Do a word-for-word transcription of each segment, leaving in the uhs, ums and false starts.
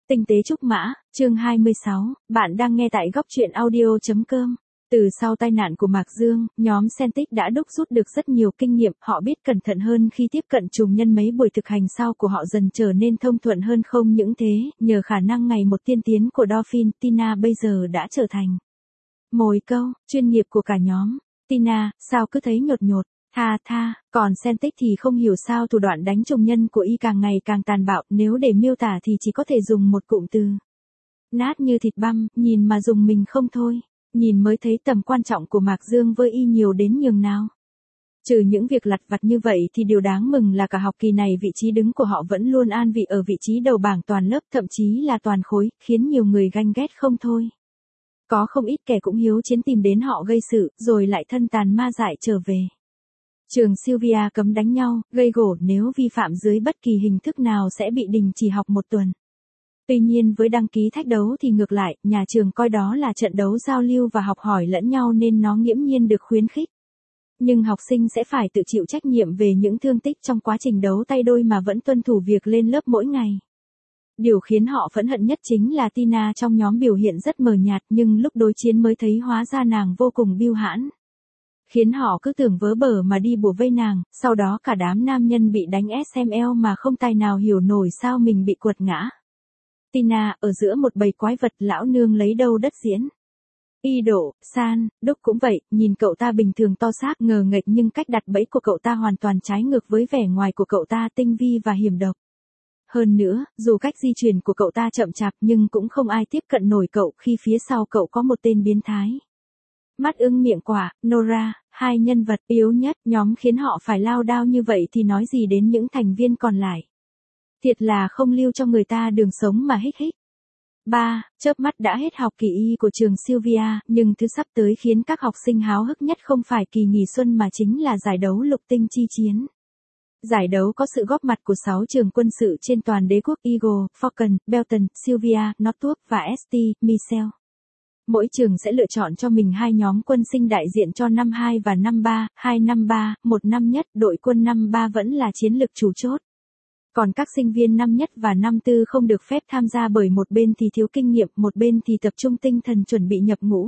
Tinh tế trúc mã, chương hai mươi sáu, bạn đang nghe tại góc truyện audio.com. Từ sau tai nạn của Mạc Dương, nhóm Celtic đã đúc rút được rất nhiều kinh nghiệm, họ biết cẩn thận hơn khi tiếp cận trùng nhân, mấy buổi thực hành sau của họ dần trở nên thông thuận hơn. Không những thế, nhờ khả năng ngày một tiên tiến của Dolphin, Tina bây giờ đã trở thành mồi câu chuyên nghiệp của cả nhóm. Tina, sao cứ thấy nhột nhột, tha tha, còn Celtic thì không hiểu sao thủ đoạn đánh trùng nhân của y càng ngày càng tàn bạo, nếu để miêu tả thì chỉ có thể dùng một cụm từ: nát như thịt băm, nhìn mà dùng mình không thôi. Nhìn mới thấy tầm quan trọng của Mạc Dương với y nhiều đến nhường nào. Trừ những việc lặt vặt như vậy thì điều đáng mừng là cả học kỳ này vị trí đứng của họ vẫn luôn an vị ở vị trí đầu bảng toàn lớp, thậm chí là toàn khối, khiến nhiều người ganh ghét không thôi. Có không ít kẻ cũng hiếu chiến tìm đến họ gây sự, rồi lại thân tàn ma dại trở về. Trường Sylvia cấm đánh nhau, gây gổ, nếu vi phạm dưới bất kỳ hình thức nào sẽ bị đình chỉ học một tuần. Tuy nhiên với đăng ký thách đấu thì ngược lại, nhà trường coi đó là trận đấu giao lưu và học hỏi lẫn nhau nên nó nghiễm nhiên được khuyến khích. Nhưng học sinh sẽ phải tự chịu trách nhiệm về những thương tích trong quá trình đấu tay đôi mà vẫn tuân thủ việc lên lớp mỗi ngày. Điều khiến họ phẫn hận nhất chính là Tina trong nhóm biểu hiện rất mờ nhạt, nhưng lúc đối chiến mới thấy hóa ra nàng vô cùng bưu hãn. Khiến họ cứ tưởng vớ bở mà đi bủa vây nàng, sau đó cả đám nam nhân bị đánh ét em lờ mà không tài nào hiểu nổi sao mình bị quật ngã. Tina, ở giữa một bầy quái vật, lão nương lấy đâu đất diễn. Y Độ, San, Đúc cũng vậy, nhìn cậu ta bình thường to xác ngờ nghệch nhưng cách đặt bẫy của cậu ta hoàn toàn trái ngược với vẻ ngoài của cậu ta tinh vi và hiểm độc. Hơn nữa, dù cách di chuyển của cậu ta chậm chạp nhưng cũng không ai tiếp cận nổi cậu khi phía sau cậu có một tên biến thái. Mắt ưng miệng quả, Nora, hai nhân vật yếu nhất nhóm khiến họ phải lao đao như vậy thì nói gì đến những thành viên còn lại. Thiệt là không lưu cho người ta đường sống mà hích hích. ba. Chớp mắt đã hết học kỳ y của trường Sylvia, nhưng thứ sắp tới khiến các học sinh háo hức nhất không phải kỳ nghỉ xuân mà chính là giải đấu lục tinh chi chiến. Giải đấu có sự góp mặt của sáu trường quân sự trên toàn đế quốc: Eagle, Falcon, Belton, Sylvia, Northrop và ét tê, Michel. Mỗi trường sẽ lựa chọn cho mình hai nhóm quân sinh đại diện cho năm hai và năm ba, hai năm ba, một năm nhất, đội quân năm ba vẫn là chiến lực chủ chốt. Còn các sinh viên năm nhất và năm tư không được phép tham gia bởi một bên thì thiếu kinh nghiệm, một bên thì tập trung tinh thần chuẩn bị nhập ngũ.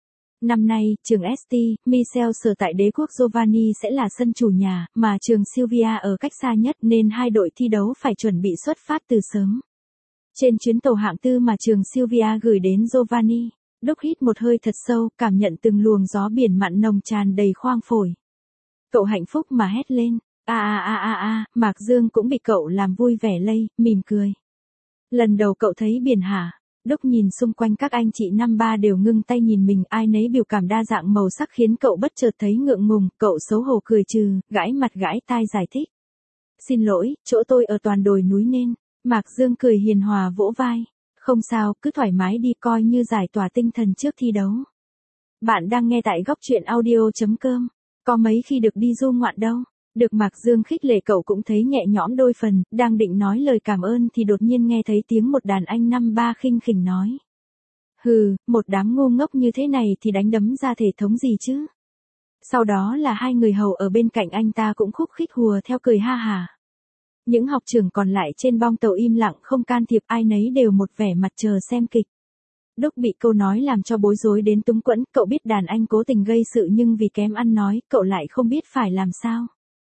Năm nay, trường ét tê, Michel sở tại đế quốc Giovanni sẽ là sân chủ nhà, mà trường Sylvia ở cách xa nhất nên hai đội thi đấu phải chuẩn bị xuất phát từ sớm. Trên chuyến tàu hạng tư mà trường Sylvia gửi đến Giovanni, Đúc hít một hơi thật sâu, cảm nhận từng luồng gió biển mặn nồng tràn đầy khoang phổi. Cậu hạnh phúc mà hét lên. A a a a a, Mạc Dương cũng bị cậu làm vui vẻ lây, mỉm cười. Lần đầu cậu thấy biển hả? Đúc nhìn xung quanh các anh chị năm ba đều ngưng tay nhìn mình, ai nấy biểu cảm đa dạng màu sắc khiến cậu bất chợt thấy ngượng ngùng, cậu xấu hổ cười trừ, gãi mặt gãi tai giải thích. Xin lỗi, chỗ tôi ở toàn đồi núi nên. Mạc Dương cười hiền hòa vỗ vai. Không sao, cứ thoải mái đi, coi như giải tỏa tinh thần trước thi đấu. Bạn đang nghe tại góc truyện audio.com. Có mấy khi được đi du ngoạn đâu. Được Mạc Dương khích lệ cậu cũng thấy nhẹ nhõm đôi phần, đang định nói lời cảm ơn thì đột nhiên nghe thấy tiếng một đàn anh năm ba khinh khỉnh nói. Hừ, một đám ngu ngốc như thế này thì đánh đấm ra thể thống gì chứ. Sau đó là hai người hầu ở bên cạnh anh ta cũng khúc khích hùa theo cười ha hả. Những học trưởng còn lại trên bong tàu im lặng không can thiệp, ai nấy đều một vẻ mặt chờ xem kịch. Đúc bị câu nói làm cho bối rối đến túng quẫn, cậu biết đàn anh cố tình gây sự nhưng vì kém ăn nói, cậu lại không biết phải làm sao.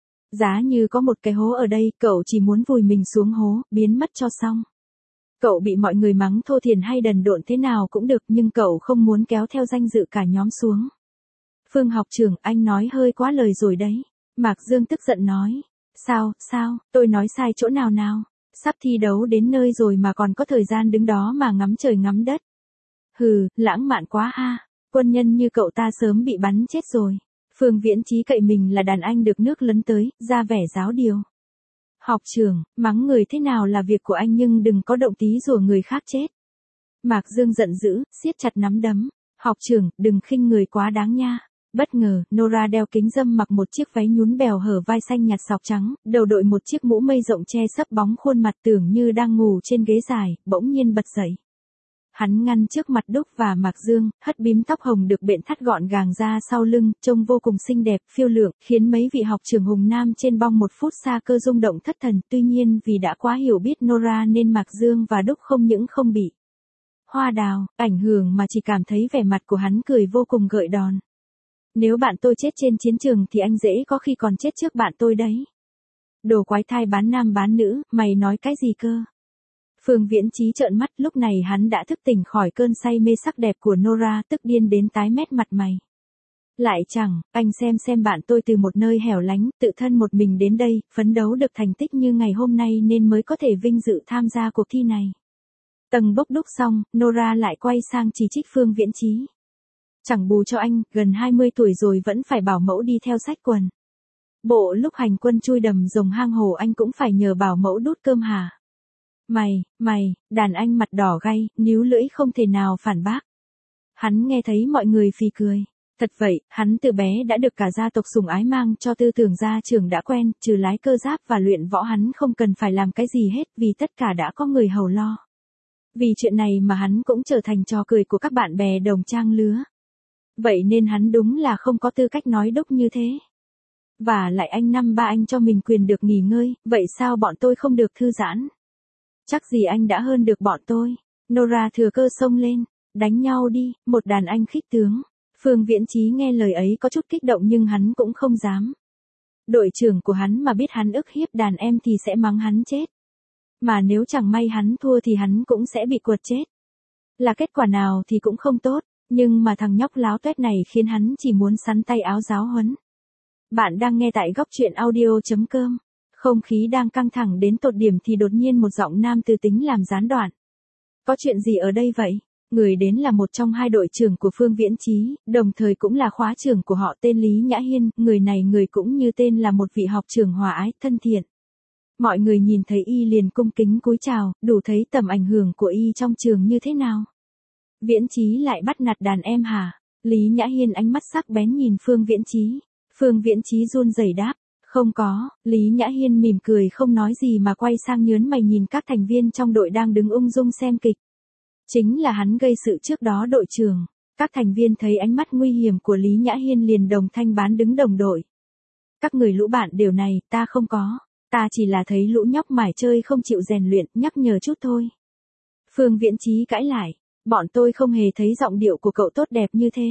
Giá như có một cái hố ở đây, cậu chỉ muốn vùi mình xuống hố, biến mất cho xong. Cậu bị mọi người mắng thô thiển hay đần độn thế nào cũng được, nhưng cậu không muốn kéo theo danh dự cả nhóm xuống. Phương học trưởng, anh nói hơi quá lời rồi đấy. Mạc Dương tức giận nói. Sao, sao, tôi nói sai chỗ nào nào? Sắp thi đấu đến nơi rồi mà còn có thời gian đứng đó mà ngắm trời ngắm đất. Hừ, lãng mạn quá ha. Quân nhân như cậu ta sớm bị bắn chết rồi. Phương Viễn Chí cậy mình là đàn anh được nước lấn tới, ra vẻ giáo điều. Học trưởng, mắng người thế nào là việc của anh nhưng đừng có động tí rủa người khác chết. Mạc Dương giận dữ, siết chặt nắm đấm. Học trưởng, đừng khinh người quá đáng nha. Bất ngờ, Nora đeo kính râm mặc một chiếc váy nhún bèo hở vai xanh nhạt sọc trắng, đầu đội một chiếc mũ mây rộng che sấp bóng khuôn mặt tưởng như đang ngủ trên ghế dài, bỗng nhiên bật dậy. Hắn ngăn trước mặt Đúc và Mạc Dương, hất bím tóc hồng được bện thắt gọn gàng ra sau lưng, trông vô cùng xinh đẹp, phiêu lượng, khiến mấy vị học trưởng hùng nam trên bong một phút xa cơ rung động thất thần. Tuy nhiên vì đã quá hiểu biết Nora nên Mạc Dương và Đúc không những không bị hoa đào ảnh hưởng mà chỉ cảm thấy vẻ mặt của hắn cười vô cùng gợi đòn. Nếu bạn tôi chết trên chiến trường thì anh dễ có khi còn chết trước bạn tôi đấy. Đồ quái thai bán nam bán nữ, mày nói cái gì cơ? Phương Viễn Chí trợn mắt, lúc này hắn đã thức tỉnh khỏi cơn say mê sắc đẹp của Nora, tức điên đến tái mét mặt mày. Lại chẳng, anh xem xem bạn tôi từ một nơi hẻo lánh, tự thân một mình đến đây, phấn đấu được thành tích như ngày hôm nay nên mới có thể vinh dự tham gia cuộc thi này. Tầng bốc đúc xong, Nora lại quay sang chỉ trích Phương Viễn Chí. Chẳng bù cho anh, gần hai mươi tuổi rồi vẫn phải bảo mẫu đi theo xách quần. Bộ lúc hành quân chui đầm rồng hang hồ anh cũng phải nhờ bảo mẫu đút cơm hả? Mày, mày, đàn anh mặt đỏ gay, níu lưỡi không thể nào phản bác. Hắn nghe thấy mọi người phì cười. Thật vậy, hắn từ bé đã được cả gia tộc sủng ái mang cho tư tưởng gia trưởng đã quen, trừ lái cơ giáp và luyện võ hắn không cần phải làm cái gì hết vì tất cả đã có người hầu lo. Vì chuyện này mà hắn cũng trở thành trò cười của các bạn bè đồng trang lứa. Vậy nên hắn đúng là không có tư cách nói Đúc như thế. Và lại anh năm ba anh cho mình quyền được nghỉ ngơi, vậy sao bọn tôi không được thư giãn? Chắc gì anh đã hơn được bọn tôi. Nora thừa cơ xông lên, đánh nhau đi, một đàn anh khích tướng. Phương Viễn Chí nghe lời ấy có chút kích động nhưng hắn cũng không dám. Đội trưởng của hắn mà biết hắn ức hiếp đàn em thì sẽ mắng hắn chết. Mà nếu chẳng may hắn thua thì hắn cũng sẽ bị quật chết. Là kết quả nào thì cũng không tốt, nhưng mà thằng nhóc láo tuét này khiến hắn chỉ muốn sắn tay áo giáo huấn. Bạn đang nghe tại góc truyện audio chấm com. Không khí đang căng thẳng đến tột điểm thì đột nhiên một giọng nam từ tính làm gián đoạn. Có chuyện gì ở đây vậy? Người đến là một trong hai đội trưởng của Phương Viễn Chí, đồng thời cũng là khóa trưởng của họ, tên Lý Nhã Hiên, người này người cũng như tên là một vị học trưởng hòa ái, thân thiện. Mọi người nhìn thấy y liền cung kính cúi chào, đủ thấy tầm ảnh hưởng của y trong trường như thế nào. Viễn Chí lại bắt nạt đàn em hả? Lý Nhã Hiên ánh mắt sắc bén nhìn Phương Viễn Chí. Phương Viễn Chí run rẩy đáp. Không có, Lý Nhã Hiên mỉm cười không nói gì mà quay sang nhớn mày nhìn các thành viên trong đội đang đứng ung dung xem kịch. Chính là hắn gây sự trước đó đội trưởng. Các thành viên thấy ánh mắt nguy hiểm của Lý Nhã Hiên liền đồng thanh bán đứng đồng đội. Các người lũ bạn điều này, ta không có. Ta chỉ là thấy lũ nhóc mải chơi không chịu rèn luyện, nhắc nhở chút thôi. Phương Viễn Chí cãi lại. Bọn tôi không hề thấy giọng điệu của cậu tốt đẹp như thế.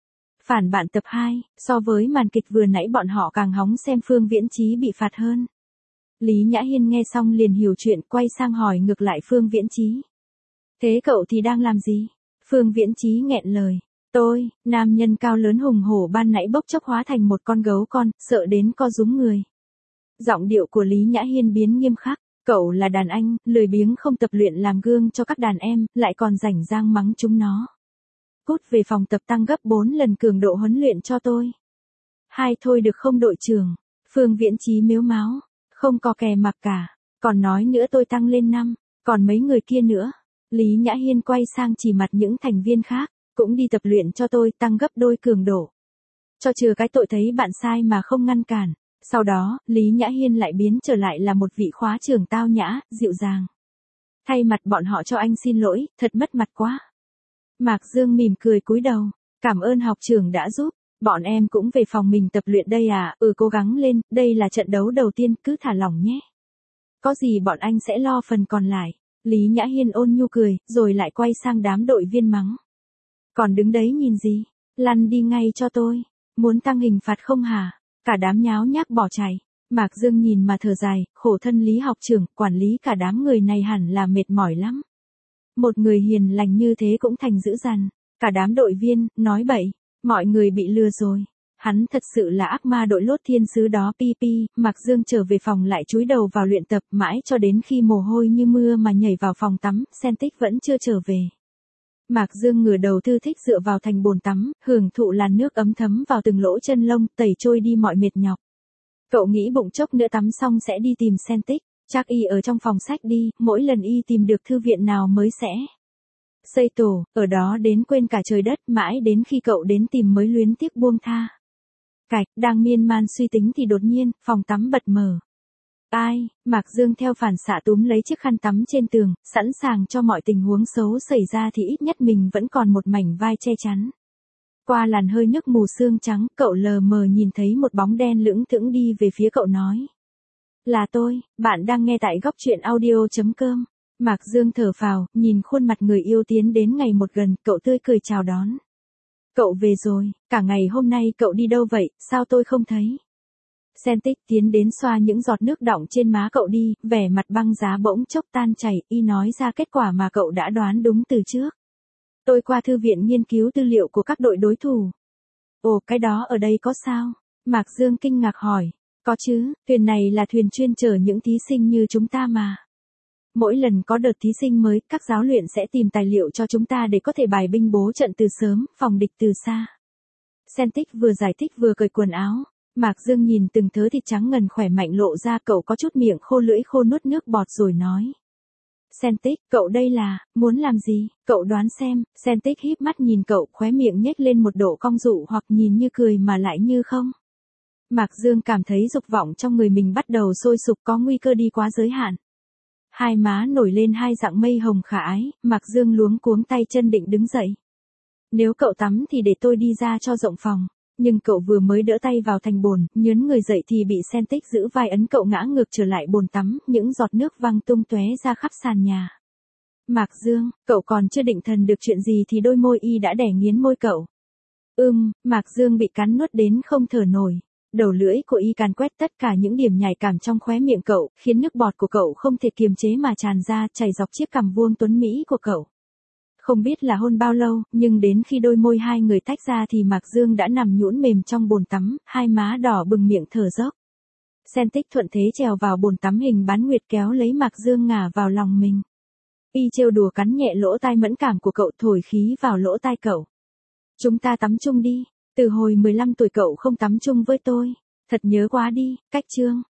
Phản bản tập hai, so với màn kịch vừa nãy bọn họ càng hóng xem Phương Viễn Chí bị phạt hơn. Lý Nhã Hiên nghe xong liền hiểu chuyện, quay sang hỏi ngược lại Phương Viễn Chí. Thế cậu thì đang làm gì? Phương Viễn Chí nghẹn lời. Tôi, nam nhân cao lớn hùng hổ ban nãy bốc chốc hóa thành một con gấu con, sợ đến co rúm người. Giọng điệu của Lý Nhã Hiên biến nghiêm khắc. Cậu là đàn anh, lười biếng không tập luyện làm gương cho các đàn em, lại còn rảnh rang mắng chúng nó. Cút về phòng tập tăng gấp bốn lần cường độ huấn luyện cho tôi. Hai thôi được không đội trưởng? Phương Viễn Chí mếu máo. Không có kè mặc cả. Còn nói nữa tôi tăng lên năm. Còn mấy người kia nữa. Lý Nhã Hiên quay sang chỉ mặt những thành viên khác. Cũng đi tập luyện cho tôi tăng gấp đôi cường độ. Cho chừa cái tội thấy bạn sai mà không ngăn cản. Sau đó, Lý Nhã Hiên lại biến trở lại là một vị khóa trưởng tao nhã, dịu dàng. Thay mặt bọn họ cho anh xin lỗi, thật mất mặt quá. Mạc Dương mỉm cười cúi đầu. Cảm ơn học trưởng đã giúp. Bọn em cũng về phòng mình tập luyện đây à, ừ cố gắng lên, đây là trận đấu đầu tiên, cứ thả lỏng nhé. Có gì bọn anh sẽ lo phần còn lại. Lý Nhã Hiên ôn nhu cười, rồi lại quay sang đám đội viên mắng. Còn đứng đấy nhìn gì? Lăn đi ngay cho tôi. Muốn tăng hình phạt không hả? Cả đám nháo nhác bỏ chạy. Mạc Dương nhìn mà thở dài, khổ thân Lý học trưởng, quản lý cả đám người này hẳn là mệt mỏi lắm. Một người hiền lành như thế cũng thành dữ dằn. Cả đám đội viên, nói bậy, mọi người bị lừa rồi. Hắn thật sự là ác ma đội lốt thiên sứ đó. Pi pi, Mạc Dương trở về phòng lại chúi đầu vào luyện tập mãi cho đến khi mồ hôi như mưa mà nhảy vào phòng tắm, Sentic vẫn chưa trở về. Mạc Dương ngửa đầu thư thích dựa vào thành bồn tắm, hưởng thụ làn nước ấm thấm vào từng lỗ chân lông, tẩy trôi đi mọi mệt nhọc. Cậu nghĩ bụng chốc nữa tắm xong sẽ đi tìm Sentic, chắc y ở trong phòng sách đi, mỗi lần y tìm được thư viện nào mới sẽ xây tổ, ở đó đến quên cả trời đất, mãi đến khi cậu đến tìm mới luyến tiếc buông tha. Cạch, đang miên man suy tính thì đột nhiên, phòng tắm bật mở. Ai, Mạc Dương theo phản xạ túm lấy chiếc khăn tắm trên tường, sẵn sàng cho mọi tình huống xấu xảy ra thì ít nhất mình vẫn còn một mảnh vai che chắn. Qua làn hơi nước mù sương trắng, cậu lờ mờ nhìn thấy một bóng đen lững thững đi về phía cậu nói. Là tôi, bạn đang nghe tại góc truyện audio.com. Mạc Dương thở phào, nhìn khuôn mặt người yêu tiến đến ngày một gần, cậu tươi cười chào đón. Cậu về rồi, cả ngày hôm nay cậu đi đâu vậy, sao tôi không thấy? Sentic tiến đến xoa những giọt nước đọng trên má cậu đi, vẻ mặt băng giá bỗng chốc tan chảy, y nói ra kết quả mà cậu đã đoán đúng từ trước. Tôi qua thư viện nghiên cứu tư liệu của các đội đối thủ. Ồ, cái đó ở đây có sao? Mạc Dương kinh ngạc hỏi. Có chứ, thuyền này là thuyền chuyên chở những thí sinh như chúng ta mà. Mỗi lần có đợt thí sinh mới, các giáo luyện sẽ tìm tài liệu cho chúng ta để có thể bài binh bố trận từ sớm, phòng địch từ xa. Sentic vừa giải thích vừa cởi quần áo. Mạc Dương nhìn từng thớ thịt trắng ngần khỏe mạnh lộ ra, cậu có chút miệng khô lưỡi khô nuốt nước bọt rồi nói. Sentic, cậu đây là, muốn làm gì, cậu đoán xem. Sentic híp mắt nhìn cậu, khóe miệng nhếch lên một độ cong dụ hoặc nhìn như cười mà lại như không. Mạc Dương cảm thấy dục vọng trong người mình bắt đầu sôi sục, có nguy cơ đi quá giới hạn. Hai má nổi lên hai dạng mây hồng khả ái, Mạc Dương luống cuống tay chân định đứng dậy. Nếu cậu tắm thì để tôi đi ra cho rộng phòng. Nhưng cậu vừa mới đỡ tay vào thành bồn, nhớn người dậy thì bị Sentic giữ vai ấn cậu ngã ngược trở lại bồn tắm, những giọt nước văng tung tóe ra khắp sàn nhà. Mạc Dương, cậu còn chưa định thần được chuyện gì thì đôi môi y đã đẻ nghiến môi cậu. Ưm, Mạc Dương bị cắn nuốt đến không thở nổi. Đầu lưỡi của y càn quét tất cả những điểm nhạy cảm trong khóe miệng cậu, khiến nước bọt của cậu không thể kiềm chế mà tràn ra, chảy dọc chiếc cằm vuông tuấn mỹ của cậu. Không biết là hôn bao lâu, nhưng đến khi đôi môi hai người tách ra thì Mạc Dương đã nằm nhũn mềm trong bồn tắm, hai má đỏ bừng miệng thở dốc. Sentic thuận thế trèo vào bồn tắm hình bán nguyệt kéo lấy Mạc Dương ngả vào lòng mình. Y trêu đùa cắn nhẹ lỗ tai mẫn cảm của cậu, thổi khí vào lỗ tai cậu. Chúng ta tắm chung đi, từ hồi mười lăm tuổi cậu không tắm chung với tôi. Thật nhớ quá đi, cách chương.